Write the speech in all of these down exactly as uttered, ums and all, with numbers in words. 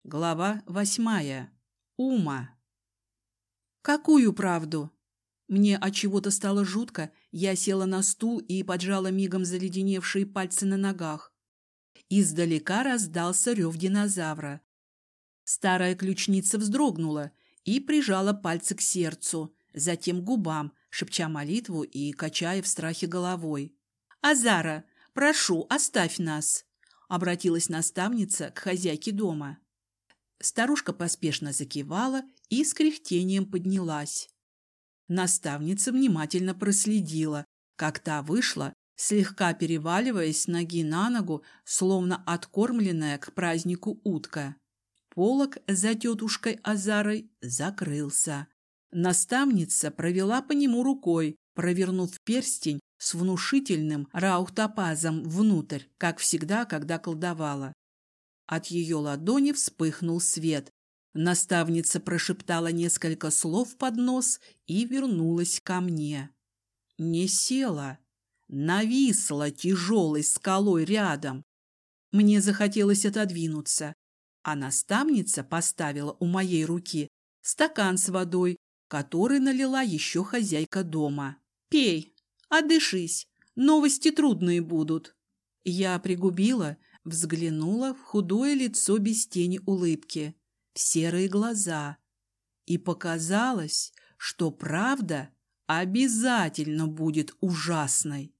Глава восьмая. Ума. Какую правду? Мне от чего-то стало жутко, я села на стул и поджала мигом заледеневшие пальцы на ногах. Издалека раздался рев динозавра. Старая ключница вздрогнула и прижала пальцы к сердцу, затем к губам, шепча молитву и качая в страхе головой. «Азара, прошу, оставь нас!» — обратилась наставница к хозяйке дома. Старушка поспешно закивала и с кряхтением поднялась. Наставница внимательно проследила, как та вышла, слегка переваливаясь с ноги на ногу, словно откормленная к празднику утка. Полог за тетушкой Азарой закрылся. Наставница провела по нему рукой, провернув перстень с внушительным раухтопазом внутрь, как всегда, когда колдовала. От ее ладони вспыхнул свет. Наставница прошептала несколько слов под нос и вернулась ко мне. Не села, нависла тяжелой скалой рядом. Мне захотелось отодвинуться, а наставница поставила у моей руки стакан с водой, который налила еще хозяйка дома. «Пей, отдышись, новости трудные будут». Я пригубила, взглянула в худое лицо без тени улыбки, в серые глаза, и показалось, что правда обязательно будет ужасной.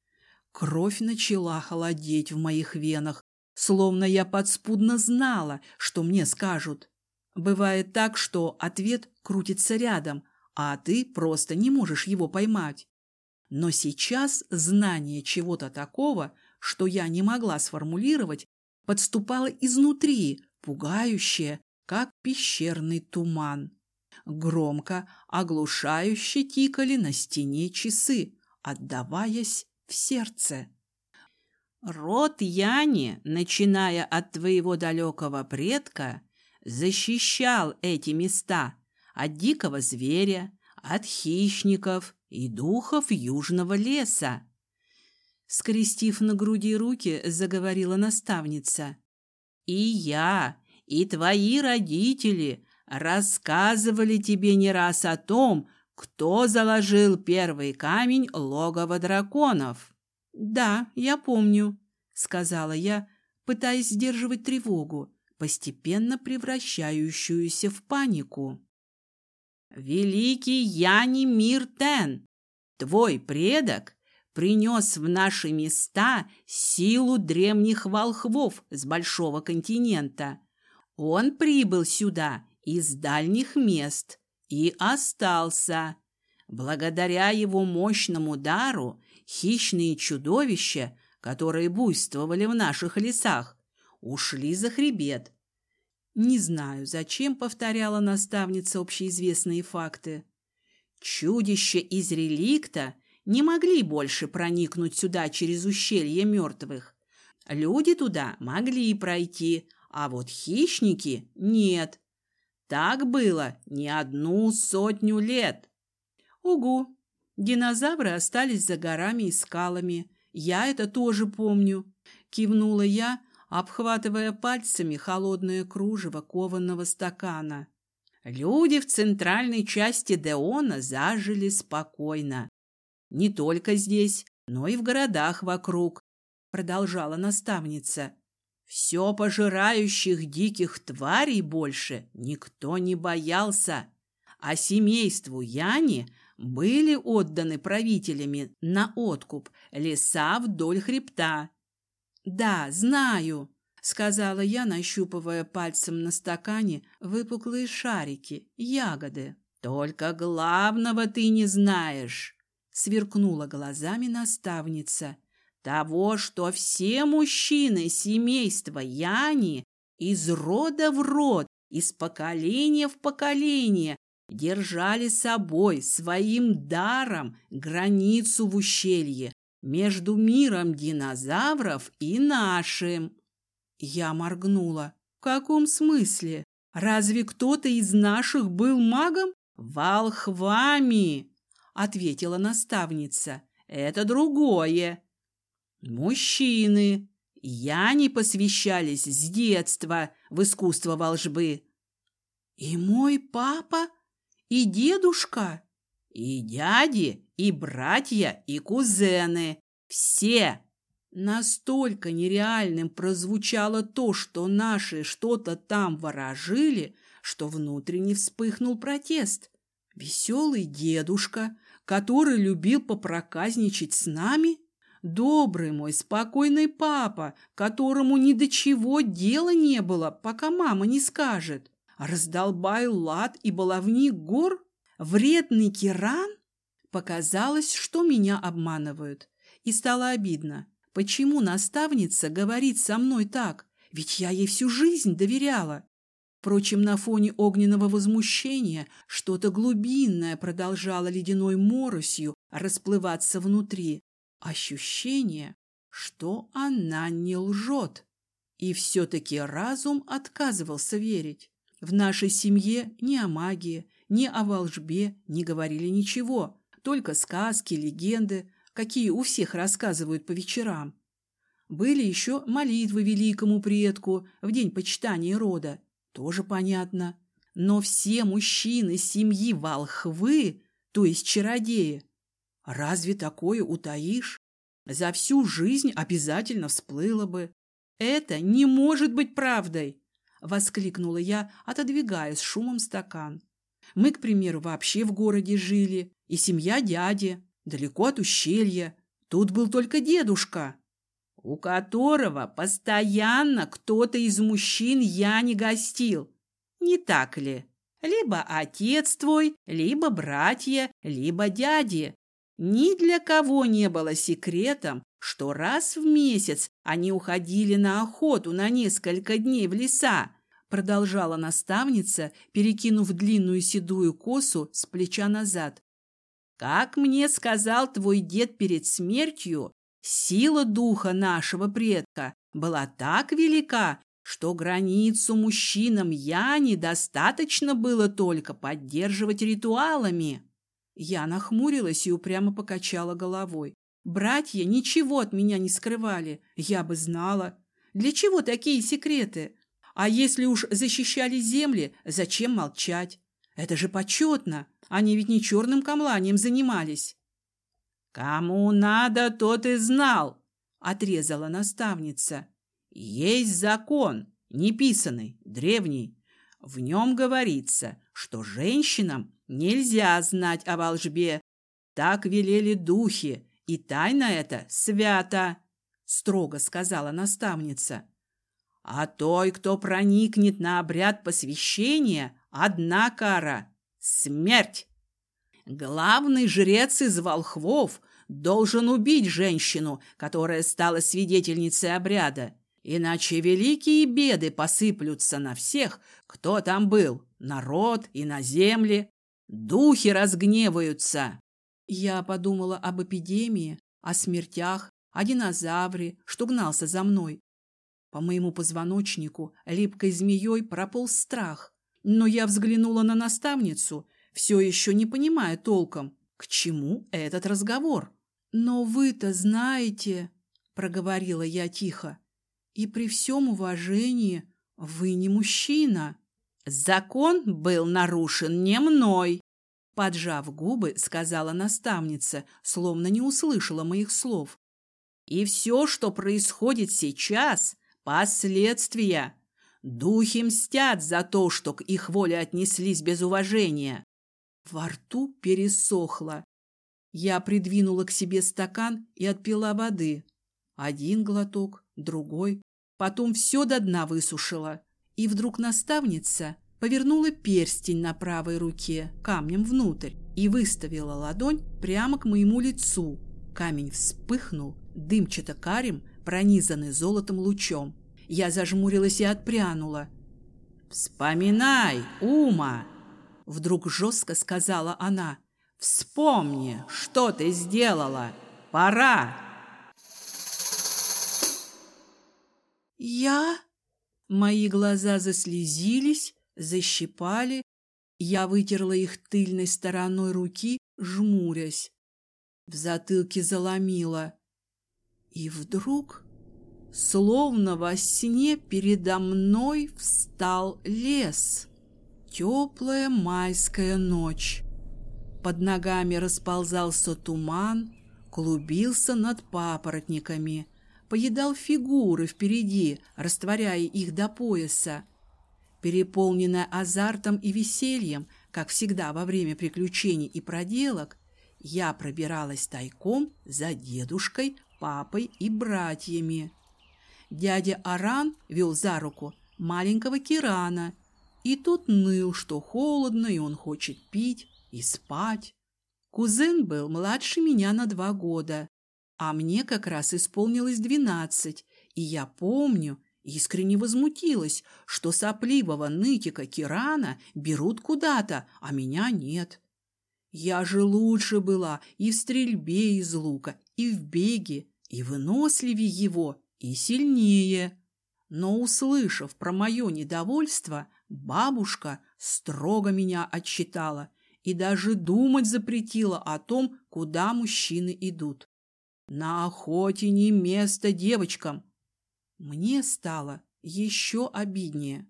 Кровь начала холодеть в моих венах, словно я подспудно знала, что мне скажут. Бывает так, что ответ крутится рядом, а ты просто не можешь его поймать. Но сейчас знание чего-то такого, что я не могла сформулировать, подступало изнутри, пугающее, как пещерный туман. Громко, оглушающе тикали на стене часы, отдаваясь в сердце. Род Яни, начиная от твоего далекого предка, защищал эти места от дикого зверя, от хищников и духов южного леса. Скрестив на груди руки, заговорила наставница. И я, и твои родители рассказывали тебе не раз о том, кто заложил первый камень логова драконов. Да, я помню, сказала я, пытаясь сдерживать тревогу, постепенно превращающуюся в панику. Великий Яни Миртен, твой предок, принес в наши места силу древних волхвов с большого континента. Он прибыл сюда из дальних мест и остался. Благодаря его мощному дару хищные чудовища, которые буйствовали в наших лесах, ушли за хребет. Не знаю, зачем повторяла наставница общеизвестные факты. Чудища из реликта не могли больше проникнуть сюда через ущелье мертвых. Люди туда могли пройти, а вот хищники нет. Так было не одну сотню лет. Угу, динозавры остались за горами и скалами. Я это тоже помню. Кивнула я, обхватывая пальцами холодное кружево кованого стакана. Люди в центральной части Деона зажили спокойно. Не только здесь, но и в городах вокруг, продолжала наставница. Все пожирающих диких тварей больше никто не боялся, а семейству Яни были отданы правителями на откуп леса вдоль хребта. Да, знаю, сказала я, нащупывая пальцем на стакане выпуклые шарики, ягоды. Только главного ты не знаешь. Сверкнула глазами наставница. Того, что все мужчины семейства Яни из рода в род, из поколения в поколение держали собой своим даром границу в ущелье между миром динозавров и нашим. Я моргнула. В каком смысле? Разве кто-то из наших был магом? Волхвами! Ответила наставница. Это другое. Мужчины яни посвящались с детства в искусство волжбы. И мой папа, и дедушка, и дяди, и братья, и кузены. Все. Настолько нереальным прозвучало то, что наши что-то там ворожили, что внутренне вспыхнул протест. Веселый дедушка, который любил попроказничать с нами? Добрый мой, спокойный папа, которому ни до чего дела не было, пока мама не скажет. Раздолбай лад и баловник гор? Вредный Киран? Показалось, что меня обманывают. И стало обидно. Почему наставница говорит со мной так? Ведь я ей всю жизнь доверяла. Впрочем, на фоне огненного возмущения что-то глубинное продолжало ледяной моросью расплываться внутри. Ощущение, что она не лжет. И все-таки разум отказывался верить. В нашей семье ни о магии, ни о волшбе не говорили ничего. Только сказки, легенды, какие у всех рассказывают по вечерам. Были еще молитвы великому предку в день почитания рода. Тоже понятно. Но все мужчины семьи волхвы, то есть чародеи, разве такое утаишь? За всю жизнь обязательно всплыло бы. Это не может быть правдой! Воскликнула я, отодвигая с шумом стакан. Мы, к примеру, вообще в городе жили, и семья дяди, далеко от ущелья. Тут был только дедушка, у которого постоянно кто-то из мужчин я не гостил. Не так ли? Либо отец твой, либо братья, либо дяди. Ни для кого не было секретом, что раз в месяц они уходили на охоту на несколько дней в леса, продолжала наставница, перекинув длинную седую косу с плеча назад. Как мне сказал твой дед перед смертью, сила духа нашего предка была так велика, что границу мужчинам Яни достаточно было только поддерживать ритуалами. Я нахмурилась и упрямо покачала головой. Братья ничего от меня не скрывали, я бы знала. Для чего такие секреты? А если уж защищали земли, зачем молчать? Это же почетно, они ведь не черным камланием занимались. «Кому надо, тот и знал», — отрезала наставница. «Есть закон, неписанный, древний. В нем говорится, что женщинам нельзя знать о волшбе. Так велели духи, и тайна эта свята», — строго сказала наставница. «А той, кто проникнет на обряд посвящения, одна кара — смерть. Главный жрец из волхвов должен убить женщину, которая стала свидетельницей обряда, иначе великие беды посыплются на всех, кто там был, народ и на земле. Духи разгневаются». Я подумала об эпидемии, о смертях, о динозавре, что гнался за мной. По моему позвоночнику липкой змеей прополз страх, но я взглянула на наставницу, все еще не понимая толком, к чему этот разговор. «Но вы-то знаете», — проговорила я тихо, — «и при всем уважении вы не мужчина». «Закон был нарушен не мной», — поджав губы, сказала наставница, словно не услышала моих слов. «И все, что происходит сейчас, — последствия. Духи мстят за то, что к их воле отнеслись без уважения». Во рту пересохло. Я придвинула к себе стакан и отпила воды. Один глоток, другой. Потом все до дна высушила. И вдруг наставница повернула перстень на правой руке камнем внутрь и выставила ладонь прямо к моему лицу. Камень вспыхнул, дымчато-карим, пронизанный золотом лучом. Я зажмурилась и отпрянула. «Вспоминай, Ума!» Вдруг жестко сказала она. «Вспомни, что ты сделала. Пора!» «Я?» Мои глаза заслезились, защипали. Я вытерла их тыльной стороной руки, жмурясь. В затылке заломило. И вдруг Словно во сне передо мной встал лес. Теплая майская ночь. Под ногами расползался туман, клубился над папоротниками, поедал фигуры впереди, растворяя их до пояса. Переполненная азартом и весельем, как всегда во время приключений и проделок, я пробиралась тайком за дедушкой, папой и братьями. Дядя Аран вел за руку маленького Кирана, и тот ныл, что холодно, и он хочет пить и спать. Кузен был младше меня на два года, а мне как раз исполнилось двенадцать, и я помню, искренне возмутилась, что сопливого нытика Кирана берут куда-то, а меня нет. Я же лучше была и в стрельбе из лука, и в беге, и выносливее его, и сильнее. Но, услышав про мое недовольство, бабушка строго меня отчитала и даже думать запретила о том, куда мужчины идут. На охоте не место девочкам. Мне стало еще обиднее.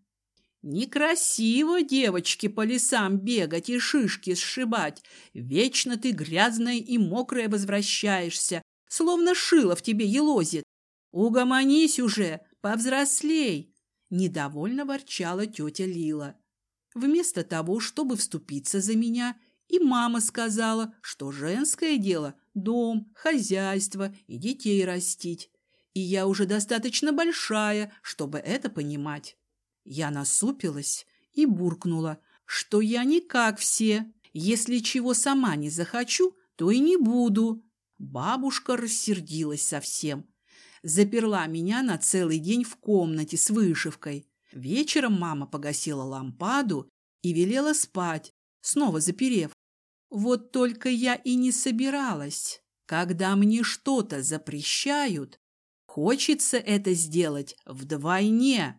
Некрасиво девочке по лесам бегать и шишки сшибать. Вечно ты грязная и мокрая возвращаешься, словно шило в тебе елозит. Угомонись уже, повзрослей, недовольно ворчала тетя Лила. Вместо того, чтобы вступиться за меня, и мама сказала, что женское дело – дом, хозяйство и детей растить. И я уже достаточно большая, чтобы это понимать. Я насупилась и буркнула, что я не как все. Если чего сама не захочу, то и не буду. Бабушка рассердилась совсем. Заперла меня на целый день в комнате с вышивкой. Вечером мама погасила лампаду и велела спать, снова заперев. Вот только я и не собиралась. Когда мне что-то запрещают, хочется это сделать вдвойне.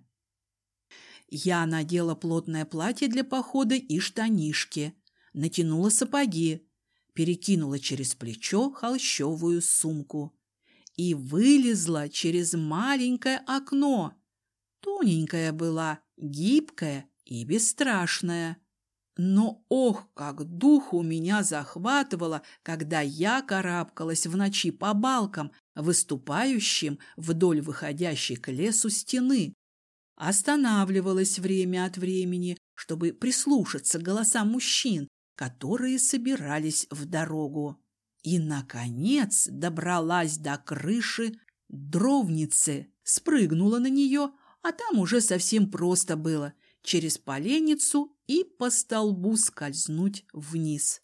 Я надела плотное платье для похода и штанишки, натянула сапоги, перекинула через плечо холщовую сумку и вылезла через маленькое окно. Тоненькая была, гибкая и бесстрашная. Но ох, как духу меня захватывало, когда я карабкалась в ночи по балкам, выступающим вдоль выходящей к лесу стены. Останавливалась время от времени, чтобы прислушаться к голосам мужчин, которые собирались в дорогу. И, наконец, добралась до крыши дровницы, спрыгнула на нее, а там уже совсем просто было – через поленницу и по столбу скользнуть вниз.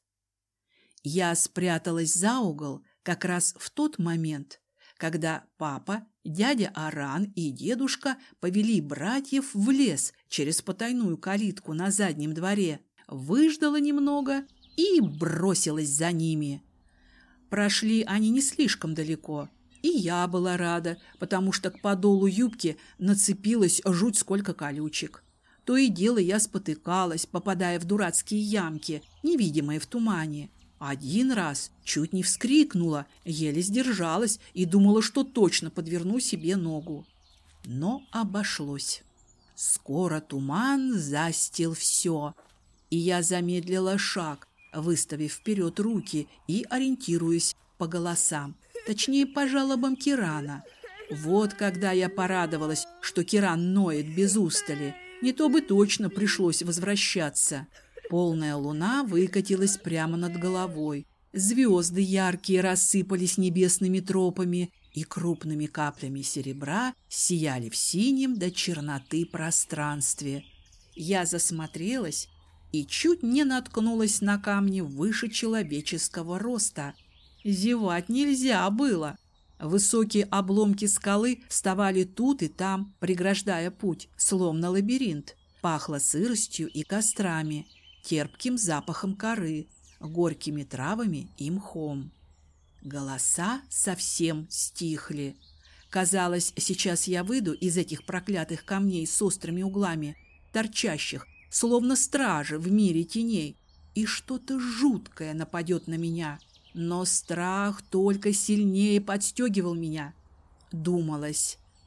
Я спряталась за угол как раз в тот момент, когда папа, дядя Аран и дедушка повели братьев в лес через потайную калитку на заднем дворе, выждала немного и бросилась за ними. Прошли они не слишком далеко, и я была рада, потому что к подолу юбки нацепилась жуть сколько колючек. То и дело я спотыкалась, попадая в дурацкие ямки, невидимые в тумане. Один раз чуть не вскрикнула, еле сдержалась и думала, что точно подверну себе ногу. Но обошлось. Скоро туман застил все, и я замедлила шаг, выставив вперед руки и ориентируясь по голосам, точнее, по жалобам Кирана. Вот когда я порадовалась, что Киран ноет без устали, не то бы точно пришлось возвращаться. Полная луна выкатилась прямо над головой. Звезды яркие рассыпались небесными тропами и крупными каплями серебра сияли в синем до черноты пространстве. Я засмотрелась и чуть не наткнулась на камни выше человеческого роста. Зевать нельзя было. Высокие обломки скалы вставали тут и там, преграждая путь, словно лабиринт. Пахло сыростью и кострами, терпким запахом коры, горькими травами и мхом. Голоса совсем стихли. Казалось, сейчас я выйду из этих проклятых камней с острыми углами, торчащих, словно стражи в мире теней, и что-то жуткое нападет на меня. Но страх только сильнее подстегивал меня. Думалось,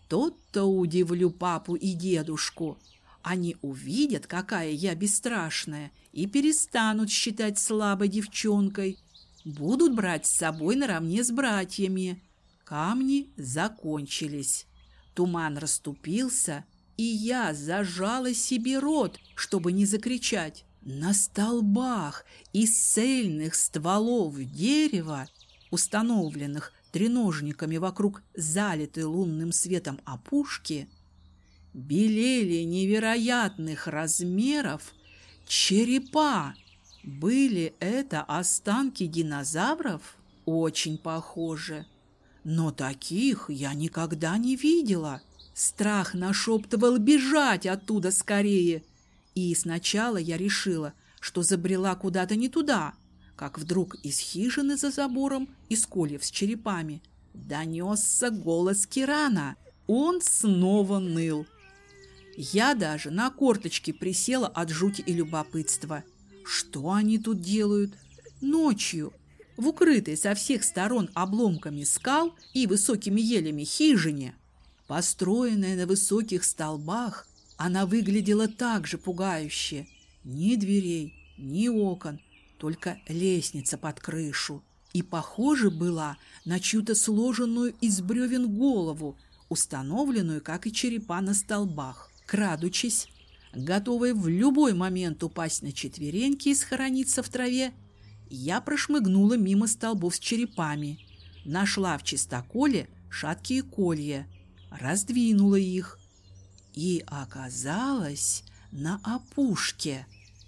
То-то удивлю папу и дедушку. Они увидят, какая я бесстрашная, и перестанут считать слабой девчонкой. Будут брать с собой наравне с братьями. Камни закончились. Туман расступился, и я зажала себе рот, чтобы не закричать. На столбах из цельных стволов дерева, установленных треножниками вокруг залитой лунным светом опушки, белели невероятных размеров черепа. Были это останки динозавров? Очень похоже. Но таких я никогда не видела. Страх нашептывал бежать оттуда скорее. И сначала я решила, что забрела куда-то не туда, как вдруг из хижины за забором, из кольев с черепами, донесся голос Кирана. Он снова ныл. Я даже на корточки присела от жути и любопытства. Что они тут делают? Ночью, в укрытой со всех сторон обломками скал и высокими елями хижине. Построенная на высоких столбах, она выглядела так же пугающе. Ни дверей, ни окон, только лестница под крышу. И похожа была на чью-то сложенную из бревен голову, установленную, как и черепа, на столбах. Крадучись, готовая в любой момент упасть на четвереньки и схорониться в траве, я прошмыгнула мимо столбов с черепами, нашла в чистоколе шаткие колья, раздвинула их и оказалась на опушке.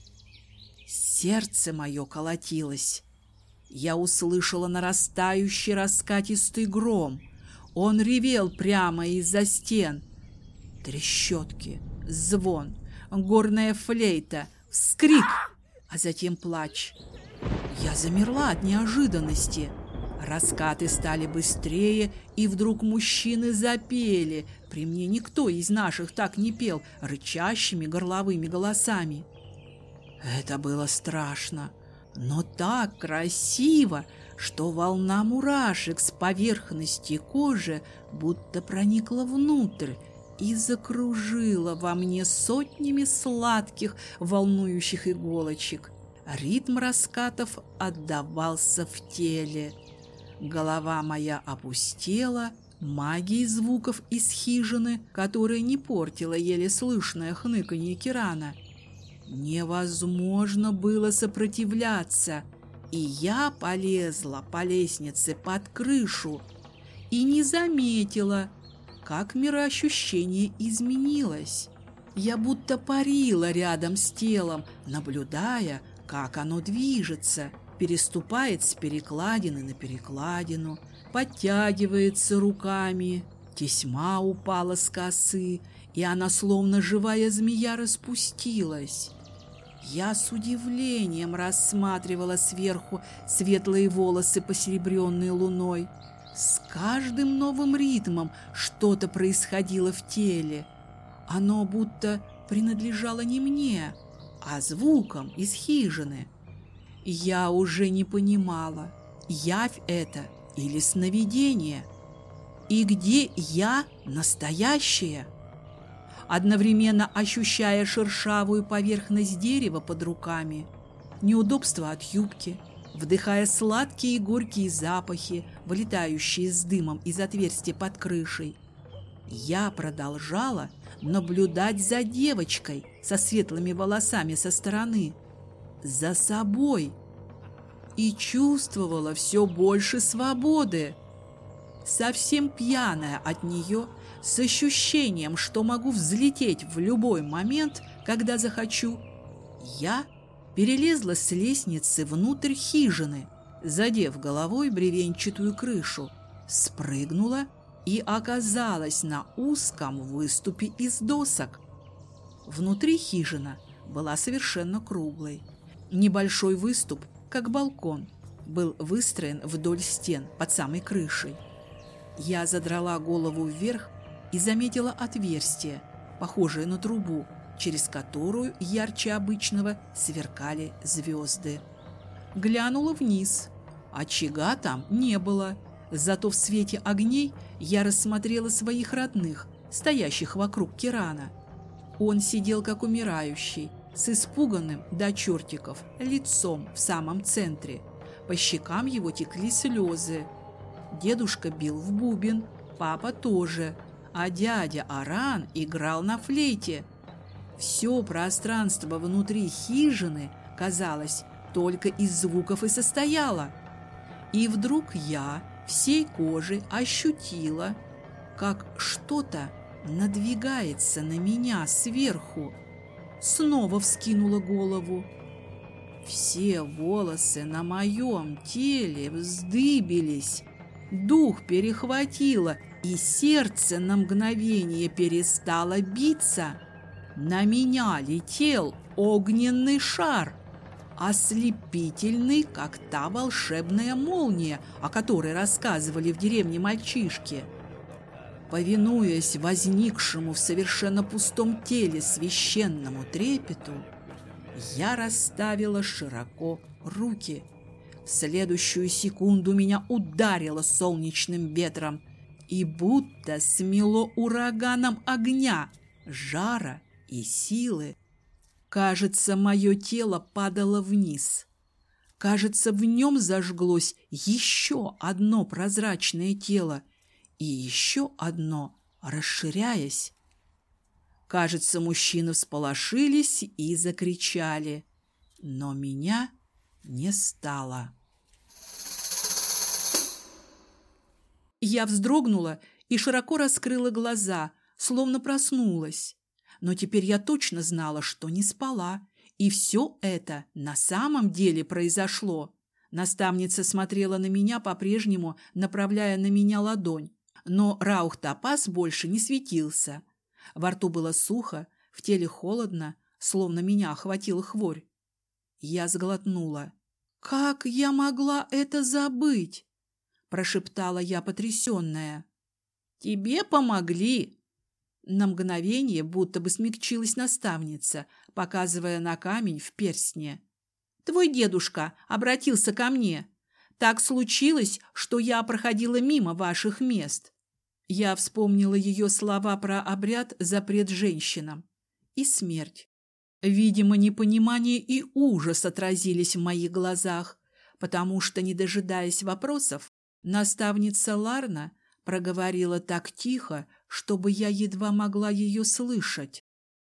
Сердце мое колотилось. Я услышала нарастающий раскатистый гром. Он ревел прямо из-за стен. Трещотки, звон, горная флейта, вскрик, а затем плач. Я замерла от неожиданности. Раскаты стали быстрее, и вдруг мужчины запели. При мне никто из наших так не пел, рычащими горловыми голосами. Это было страшно, но так красиво, что волна мурашек с поверхности кожи будто проникла внутрь и закружила во мне сотнями сладких волнующих иголочек. Ритм раскатов отдавался в теле. Голова моя опустела, магией звуков из хижины, которая не портила еле слышное хныканье Кирана. Невозможно было сопротивляться, и я полезла по лестнице под крышу и не заметила, как мироощущение изменилось. Я будто парила рядом с телом, наблюдая, как оно движется, переступает с перекладины на перекладину, подтягивается руками. Тесьма упала с косы, и она, словно живая змея, распустилась. Я с удивлением рассматривала сверху светлые волосы, посеребренные луной. С каждым новым ритмом что-то происходило в теле. Оно будто принадлежало не мне, а звукам из хижины. Я уже не понимала, явь это или сновидение. И где я настоящая? Одновременно ощущая шершавую поверхность дерева под руками, неудобство от юбки, вдыхая сладкие и горькие запахи, вылетающие с дымом из отверстия под крышей, я продолжала наблюдать за девочкой со светлыми волосами со стороны, за собой, и чувствовала все больше свободы. Совсем пьяная от нее, с ощущением, что могу взлететь в любой момент, когда захочу, я перелезла с лестницы внутрь хижины, задев головой бревенчатую крышу, спрыгнула и оказалась на узком выступе из досок. Внутри хижина была совершенно круглой. Небольшой выступ, как балкон, был выстроен вдоль стен под самой крышей. Я задрала голову вверх и заметила отверстие, похожее на трубу, через которую ярче обычного сверкали звезды. Глянула вниз. Очага там не было. Зато в свете огней я рассмотрела своих родных, стоящих вокруг Кирана. Он сидел как умирающий, с испуганным до чертиков лицом в самом центре. По щекам его текли слезы. Дедушка бил в бубен, папа тоже, а дядя Аран играл на флейте. Все пространство внутри хижины, казалось, только из звуков и состояло. И вдруг я всей кожей ощутила, как что-то надвигается на меня сверху. Снова вскинула голову. Все волосы на моем теле вздыбились, дух перехватило, и сердце на мгновение перестало биться. На меня летел огненный шар, ослепительный, как та волшебная молния, о которой рассказывали в деревне мальчишки. Повинуясь возникшему в совершенно пустом теле священному трепету, я расставила широко руки. В следующую секунду меня ударило солнечным ветром и будто смело ураганом огня, жара и силы. Кажется, мое тело падало вниз. Кажется, в нем зажглось еще одно прозрачное тело и еще одно, расширяясь. Кажется, мужчины всполошились и закричали, но меня не стало. Я вздрогнула и широко раскрыла глаза, словно проснулась. Но теперь я точно знала, что не спала, и все это на самом деле произошло. Наставница смотрела на меня по-прежнему, направляя на меня ладонь, но Раух-Топас больше не светился. Во рту было сухо, в теле холодно, словно меня охватила хворь. Я сглотнула. «Как я могла это забыть?» – прошептала я, потрясенная. «Тебе помогли!» На мгновение будто бы смягчилась наставница, показывая на камень в перстне. «Твой дедушка обратился ко мне. Так случилось, что я проходила мимо ваших мест». Я вспомнила ее слова про обряд запрет женщинам и смерть. Видимо, непонимание и ужас отразились в моих глазах, потому что, не дожидаясь вопросов, наставница Ларна проговорила так тихо, чтобы я едва могла ее слышать.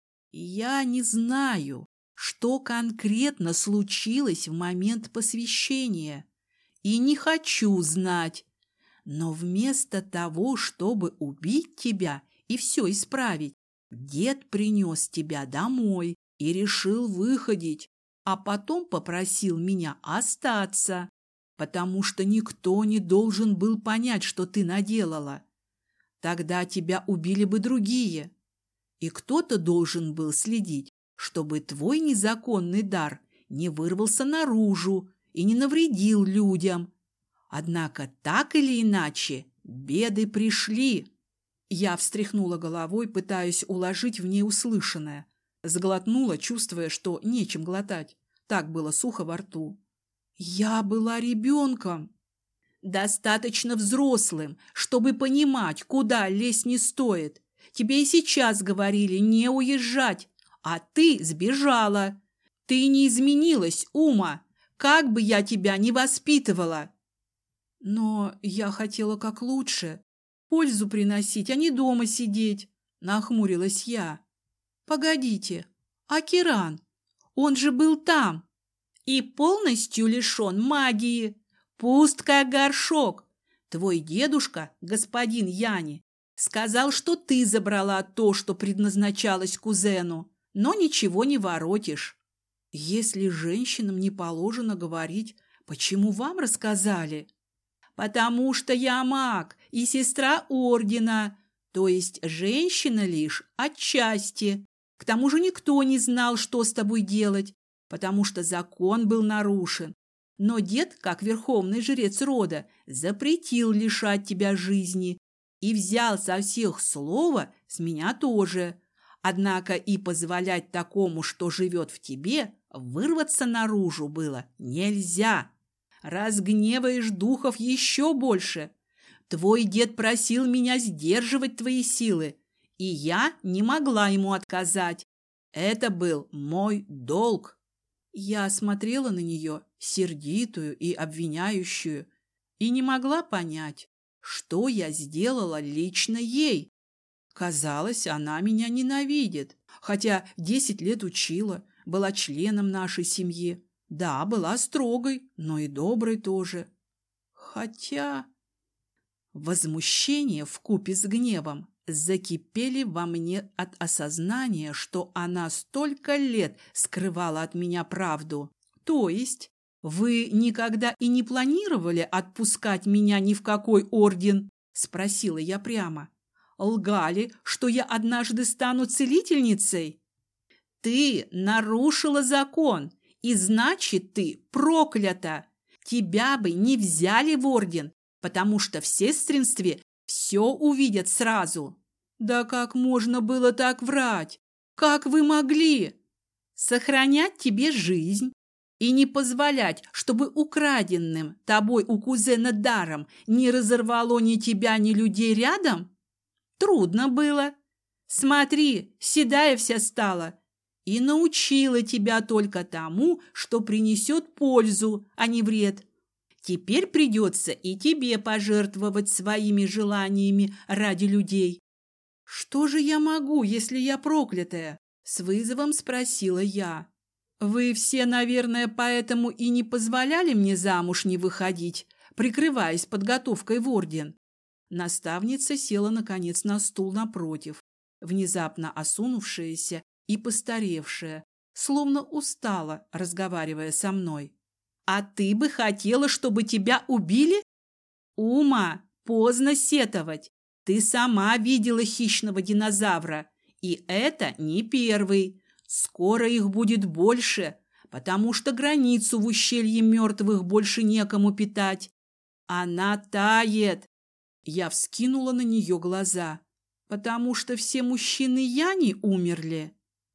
«Я не знаю, что конкретно случилось в момент посвящения, и не хочу знать, но вместо того, чтобы убить тебя и все исправить, дед принес тебя домой и решил выходить, а потом попросил меня остаться, потому что никто не должен был понять, что ты наделала. Тогда тебя убили бы другие, и кто-то должен был следить, чтобы твой незаконный дар не вырвался наружу и не навредил людям. Однако так или иначе беды пришли». Я встряхнула головой, пытаясь уложить в ней услышанное. Сглотнула, чувствуя, что нечем глотать. Так было сухо во рту. «Я была ребенком». «Достаточно взрослым, чтобы понимать, куда лезть не стоит. Тебе и сейчас говорили не уезжать, а ты сбежала. Ты не изменилась, Ума, как бы я тебя ни воспитывала». «Но я хотела как лучше, пользу приносить, а не дома сидеть», — нахмурилась я. «Погодите, а Киран? Он же был там и полностью лишен магии, пуст как горшок. Твой дедушка, господин Яни, сказал, что ты забрала то, что предназначалось кузену, но ничего не воротишь». «Если женщинам не положено говорить, почему вам рассказали?» «Потому что я маг и сестра ордена, то есть женщина лишь отчасти. К тому же никто не знал, что с тобой делать, потому что закон был нарушен. Но дед, как верховный жрец рода, запретил лишать тебя жизни и взял со всех слова, с меня тоже. Однако и позволять такому, что живет в тебе, вырваться наружу было нельзя. Разгневаешь духов еще больше. Твой дед просил меня сдерживать твои силы, и я не могла ему отказать. Это был мой долг. Я смотрела на нее, сердитую и обвиняющую, и не могла понять, что я сделала лично ей. Казалось, она меня ненавидит, хотя десять лет учила, была членом нашей семьи. Да, была строгой, но и доброй тоже. Хотя возмущение вкупе с гневом закипели во мне от осознания, что она столько лет скрывала от меня правду. То есть вы никогда и не планировали отпускать меня ни в какой орден? Спросила я прямо. Лгали, что я однажды стану целительницей? Ты нарушила закон, и значит, ты проклята. Тебя бы не взяли в орден, потому что в сестринстве все увидят сразу. Да как можно было так врать? Как вы могли? Сохранять тебе жизнь и не позволять, чтобы украденным тобой у кузена даром не разорвало ни тебя, ни людей рядом? Трудно было. Смотри, седая вся стала. И научила тебя только тому, что принесет пользу, а не вред. Теперь придется и тебе пожертвовать своими желаниями ради людей. Что же я могу, если я проклятая? С вызовом спросила я. Вы все, наверное, поэтому и не позволяли мне замуж не выходить, прикрываясь подготовкой в орден. Наставница села, наконец, на стул напротив, внезапно осунувшаяся и постаревшая, словно устала, разговаривая со мной. «А ты бы хотела, чтобы тебя убили? Ума, поздно сетовать. Ты сама видела хищного динозавра, и это не первый. Скоро их будет больше, потому что границу в ущелье мертвых больше некому питать. Она тает». Я вскинула на нее глаза. «Потому что все мужчины Яни умерли?»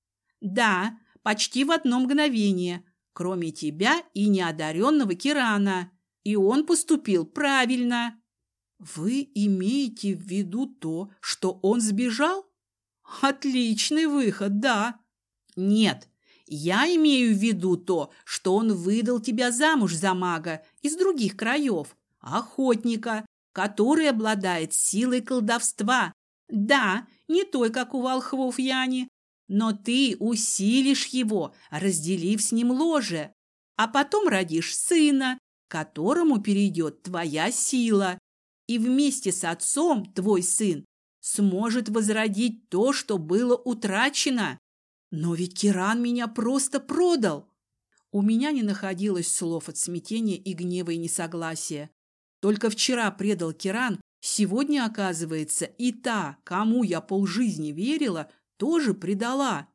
«Да, почти в одно мгновение, кроме тебя и неодаренного Кирана. И он поступил правильно». «Вы имеете в виду то, что он сбежал?» «Отличный выход, да». «Нет, я имею в виду то, что он выдал тебя замуж за мага из других краев, охотника, который обладает силой колдовства. Да, не той, как у волхвов Яни, но ты усилишь его, разделив с ним ложе, а потом родишь сына, которому перейдет твоя сила, и вместе с отцом твой сын сможет возродить то, что было утрачено. Но ведь Киран меня просто продал». У меня не находилось слов от смятения и гнева и несогласия. Только вчера предал Киран, сегодня, оказывается, и та, кому я полжизни верила, тоже предала.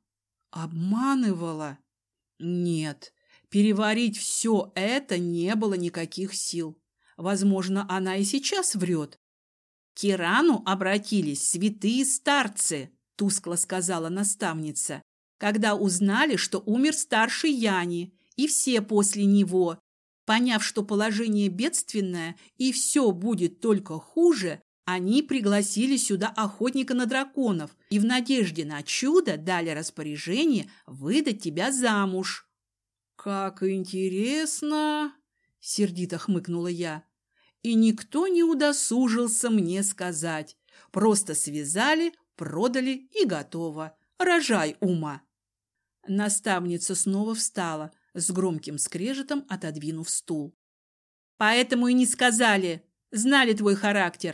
Обманывала. Нет, переварить все это не было никаких сил. Возможно, она и сейчас врет. «К Кирану обратились святые старцы», – тускло сказала наставница, когда узнали, что умер старший Яни, и все после него. Поняв, что положение бедственное и все будет только хуже, они пригласили сюда охотника на драконов и в надежде на чудо дали распоряжение выдать тебя замуж. «Как интересно!» – сердито хмыкнула я. И никто не удосужился мне сказать. Просто связали, продали и готово. Рожай, Ума. Наставница снова встала, с громким скрежетом отодвинув стул. «Поэтому и не сказали. Знали твой характер».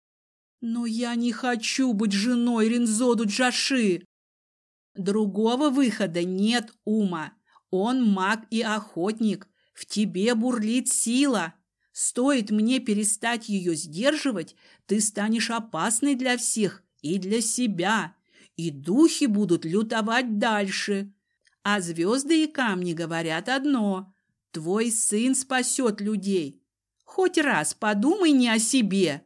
«Но я не хочу быть женой Ринзоду Джаши». «Другого выхода нет, Ума. Он маг и охотник. В тебе бурлит сила. Стоит мне перестать ее сдерживать, ты станешь опасной для всех и для себя. И духи будут лютовать дальше. А звезды и камни говорят одно. Твой сын спасет людей. Хоть раз подумай не о себе».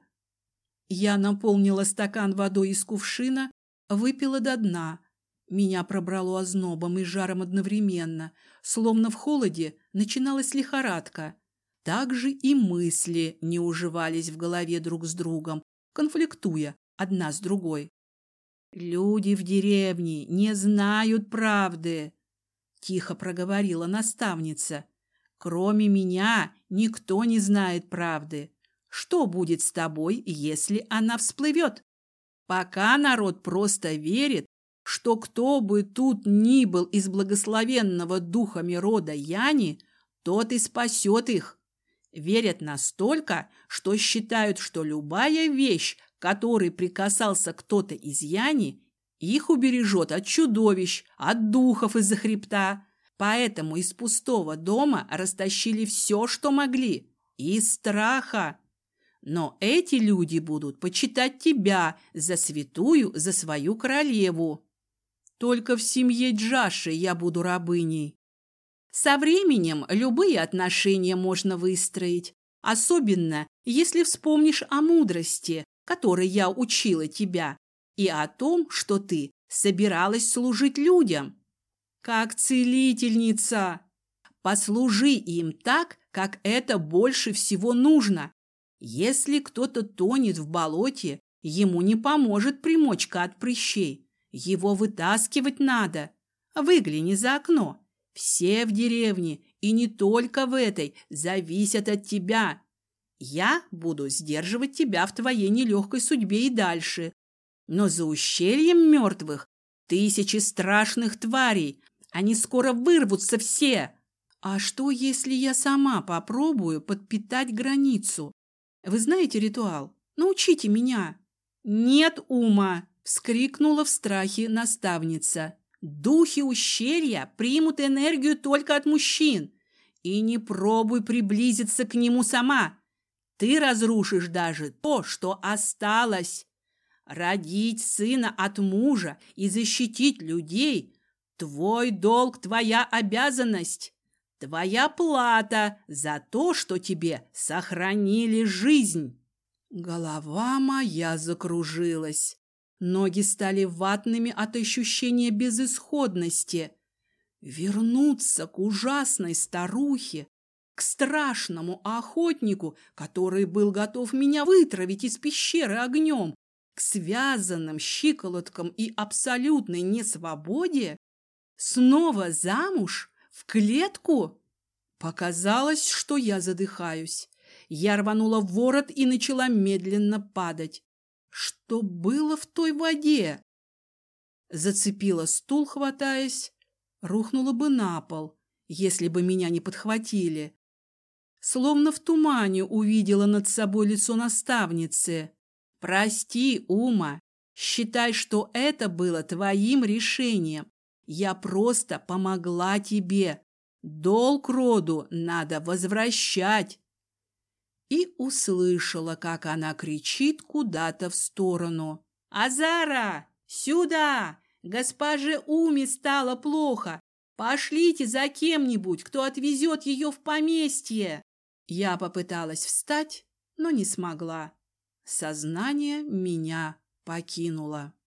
Я наполнила стакан водой из кувшина, выпила до дна. Меня пробрало ознобом и жаром одновременно, словно в холоде начиналась лихорадка. Так же и мысли не уживались в голове друг с другом, конфликтуя одна с другой. «Люди в деревне не знают правды», — тихо проговорила наставница. «Кроме меня никто не знает правды. Что будет с тобой, если она всплывет? Пока народ просто верит, что кто бы тут ни был из благословенного духами рода Яни, тот и спасет их. Верят настолько, что считают, что любая вещь, к которой прикасался кто-то из Яни, их убережет от чудовищ, от духов из-за хребта. Поэтому из пустого дома растащили все, что могли, из страха. Но эти люди будут почитать тебя за святую, за свою королеву. Только в семье Джаши я буду рабыней. Со временем любые отношения можно выстроить, особенно если вспомнишь о мудрости, которой я учила тебя, и о том, что ты собиралась служить людям. Как целительница. Послужи им так, как это больше всего нужно. Если кто-то тонет в болоте, ему не поможет примочка от прыщей. Его вытаскивать надо. Выгляни за окно. Все в деревне, и не только в этой, зависят от тебя. Я буду сдерживать тебя в твоей нелегкой судьбе и дальше. Но за ущельем мертвых тысячи страшных тварей. Они скоро вырвутся все. А что, если я сама попробую подпитать границу? Вы знаете ритуал? Научите меня. Нет, Ума, вскрикнула в страхе наставница. Духи ущелья примут энергию только от мужчин. И не пробуй приблизиться к нему сама. Ты разрушишь даже то, что осталось. Родить сына от мужа и защитить людей – твой долг, твоя обязанность. Твоя плата за то, что тебе сохранили жизнь. Голова моя закружилась. Ноги стали ватными от ощущения безысходности. Вернуться к ужасной старухе, к страшному охотнику, который был готов меня вытравить из пещеры огнем, к связанным щиколоткам и абсолютной несвободе? Снова замуж? В клетку? Показалось, что я задыхаюсь. Я рванула в ворот и начала медленно падать. Что было в той воде? Зацепила стул, хватаясь, рухнула бы на пол, если бы меня не подхватили. Словно в тумане увидела над собой лицо наставницы. Прости, Ума, считай, что это было твоим решением. Я просто помогла тебе. Долг роду надо возвращать. И услышала, как она кричит куда-то в сторону. «Азара! Сюда! Госпоже Уме стало плохо! Пошлите за кем-нибудь, кто отвезет ее в поместье!» Я попыталась встать, но не смогла. Сознание меня покинуло.